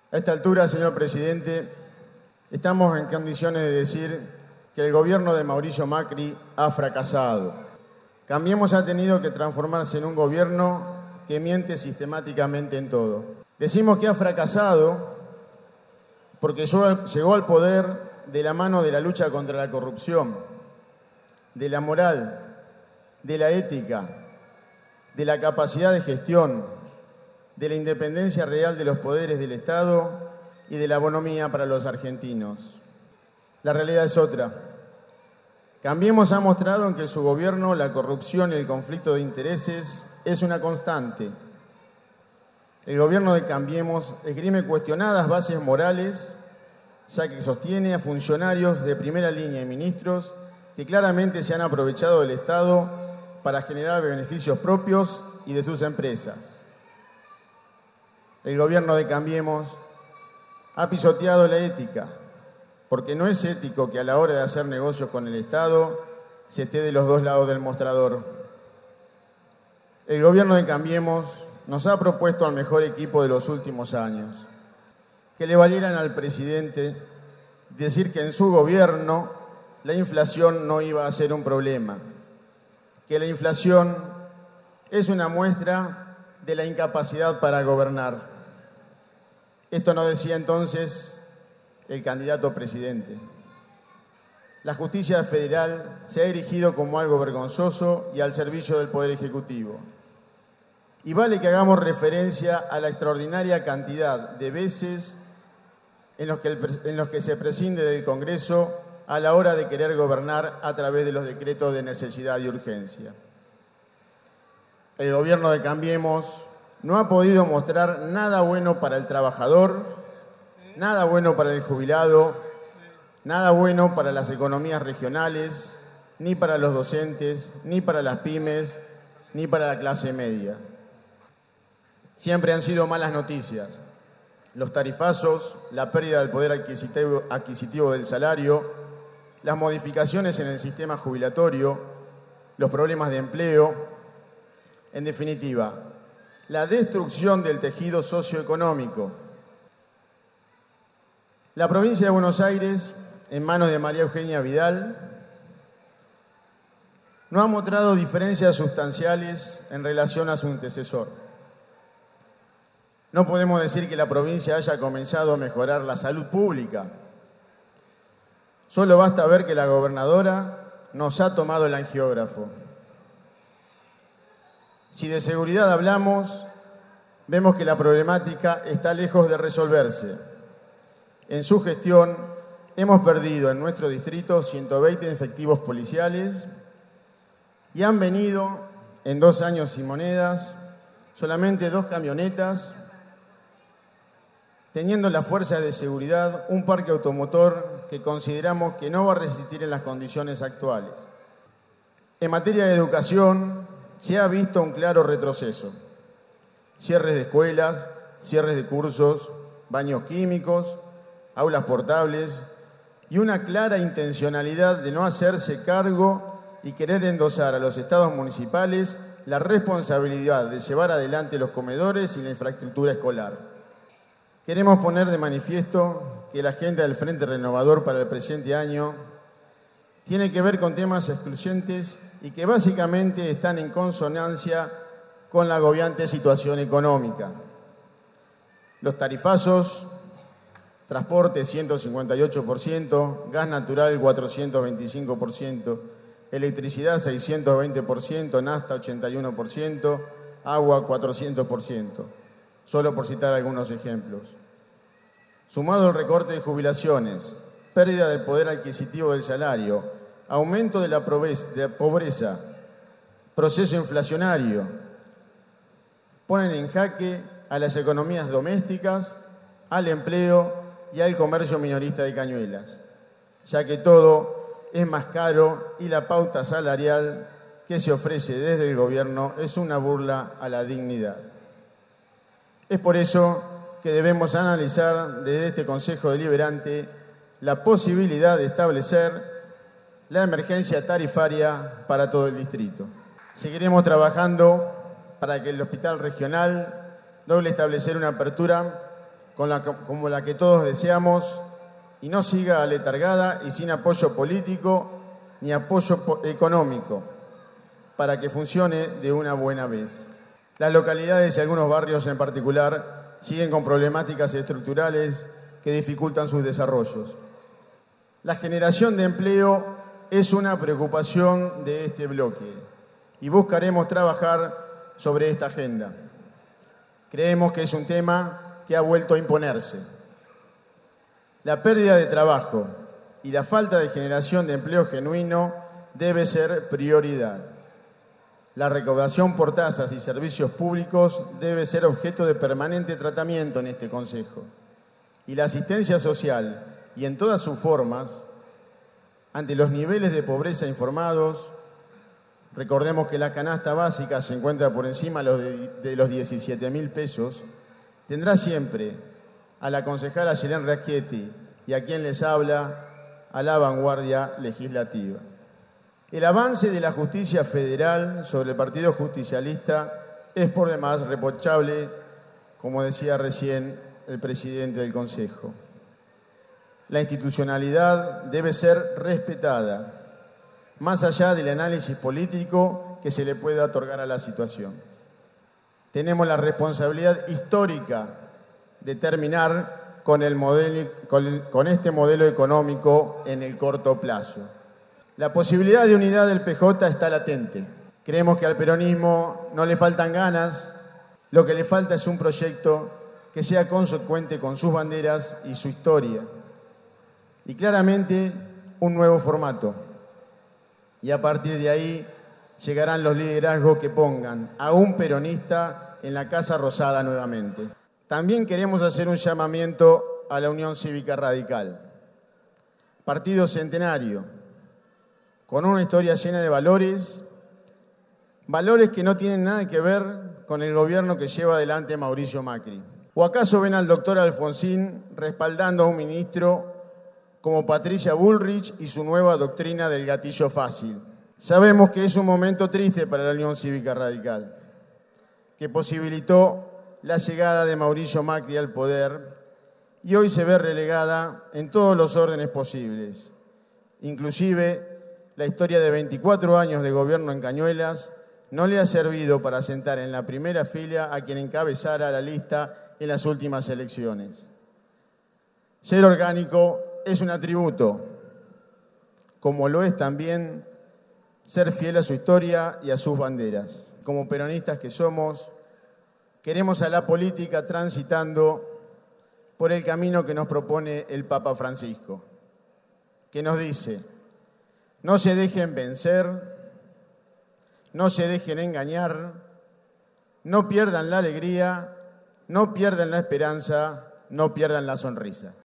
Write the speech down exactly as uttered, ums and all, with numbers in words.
A esta altura, señor presidente, estamos en condiciones de decir que el gobierno de Mauricio Macri ha fracasado. Cambiemos ha tenido que transformarse en un gobierno que miente sistemáticamente en todo. Decimos que ha fracasado porque llegó al poder de la mano de la lucha contra la corrupción, de la moral, de la ética, de la capacidad de gestión, de la independencia real de los poderes del Estado y de la bonomía para los argentinos. La realidad es otra. Cambiemos ha mostrado en que su gobierno la corrupción y el conflicto de intereses es una constante. El gobierno de Cambiemos esgrime cuestionadas bases morales, ya que sostiene a funcionarios de primera línea y ministros que claramente se han aprovechado del Estado para generar beneficios propios y de sus empresas. El gobierno de Cambiemos ha pisoteado la ética, porque no es ético que a la hora de hacer negocios con el Estado se esté de los dos lados del mostrador. El gobierno de Cambiemos nos ha propuesto al mejor equipo de los últimos años, que le valieran al presidente decir que en su gobierno la inflación no iba a ser un problema, que la inflación es una muestra de la incapacidad para gobernar. Esto no decía entonces el candidato presidente. La justicia federal se ha erigido como algo vergonzoso y al servicio del Poder Ejecutivo. Y vale que hagamos referencia a la extraordinaria cantidad de veces en los que, el, en los que se prescinde del Congreso a la hora de querer gobernar a través de los decretos de necesidad y urgencia. El gobierno de Cambiemos no ha podido mostrar nada bueno para el trabajador, nada bueno para el jubilado, nada bueno para las economías regionales, ni para los docentes, ni para las pymes, ni para la clase media. Siempre han sido malas noticias. Los tarifazos, la pérdida del poder adquisitivo, adquisitivo del salario, las modificaciones en el sistema jubilatorio, los problemas de empleo, en definitiva, la destrucción del tejido socioeconómico. La provincia de Buenos Aires, en manos de María Eugenia Vidal, no ha mostrado diferencias sustanciales en relación a su antecesor. No podemos decir que la provincia haya comenzado a mejorar la salud pública. Solo basta ver que la gobernadora nos ha tomado el angiógrafo. Si de seguridad hablamos, vemos que la problemática está lejos de resolverse. En su gestión hemos perdido en nuestro distrito ciento veinte efectivos policiales y han venido en dos años y monedas solamente dos camionetas, teniendo la fuerza de seguridad un parque automotor que consideramos que no va a resistir en las condiciones actuales. En materia de educación, se ha visto un claro retroceso. Cierres de escuelas, cierres de cursos, baños químicos, aulas portables y una clara intencionalidad de no hacerse cargo y querer endosar a los estados municipales la responsabilidad de llevar adelante los comedores y la infraestructura escolar. Queremos poner de manifiesto que la agenda del Frente Renovador para el presente año tiene que ver con temas excluyentes y que básicamente están en consonancia con la agobiante situación económica. Los tarifazos, transporte ciento cincuenta y ocho por ciento, gas natural cuatrocientos veinticinco por ciento, electricidad seiscientos veinte por ciento, nafta ochenta y uno por ciento, agua cuatrocientos por ciento, solo por citar algunos ejemplos. Sumado el recorte de jubilaciones, pérdida del poder adquisitivo del salario, aumento de la pobreza, proceso inflacionario, ponen en jaque a las economías domésticas, al empleo y al comercio minorista de cañuelas, ya que todo es más caro y la pauta salarial que se ofrece desde el gobierno es una burla a la dignidad. Es por eso que debemos analizar desde este Consejo Deliberante la posibilidad de establecer la emergencia tarifaria para todo el distrito. Seguiremos trabajando para que el hospital regional logre establecer una apertura con la, como la que todos deseamos y no siga aletargada y sin apoyo político ni apoyo económico para que funcione de una buena vez. Las localidades y algunos barrios en particular siguen con problemáticas estructurales que dificultan sus desarrollos. La generación de empleo es una preocupación de este bloque y buscaremos trabajar sobre esta agenda. Creemos que es un tema que ha vuelto a imponerse. La pérdida de trabajo y la falta de generación de empleo genuino debe ser prioridad. La recaudación por tasas y servicios públicos debe ser objeto de permanente tratamiento en este Consejo. Y la asistencia social, y en todas sus formas, ante los niveles de pobreza informados, recordemos que la canasta básica se encuentra por encima de los diecisiete mil pesos, tendrá siempre a la concejala Yelén Racchetti y a quien les habla a la vanguardia legislativa. El avance de la justicia federal sobre el Partido Justicialista es por demás reprochable, como decía recién el presidente del Consejo. La institucionalidad debe ser respetada, más allá del análisis político que se le pueda otorgar a la situación. Tenemos la responsabilidad histórica de terminar con, el modelo, con, el, con este modelo económico en el corto plazo. La posibilidad de unidad del P J está latente. Creemos que al peronismo no le faltan ganas, lo que le falta es un proyecto que sea consecuente con sus banderas y su historia. Y claramente un nuevo formato. Y a partir de ahí llegarán los liderazgos que pongan a un peronista en la Casa Rosada nuevamente. También queremos hacer un llamamiento a la Unión Cívica Radical. Partido centenario, con una historia llena de valores, valores que no tienen nada que ver con el gobierno que lleva adelante Mauricio Macri. ¿O acaso ven al doctor Alfonsín respaldando a un ministro como Patricia Bullrich y su nueva doctrina del gatillo fácil? Sabemos que es un momento triste para la Unión Cívica Radical, que posibilitó la llegada de Mauricio Macri al poder y hoy se ve relegada en todos los órdenes posibles. Inclusive, la historia de veinticuatro años de gobierno en Cañuelas no le ha servido para sentar en la primera fila a quien encabezara la lista en las últimas elecciones. Ser orgánico es un atributo, como lo es también ser fiel a su historia y a sus banderas. Como peronistas que somos, queremos a la política transitando por el camino que nos propone el Papa Francisco, que nos dice: no se dejen vencer, no se dejen engañar, no pierdan la alegría, no pierdan la esperanza, no pierdan la sonrisa.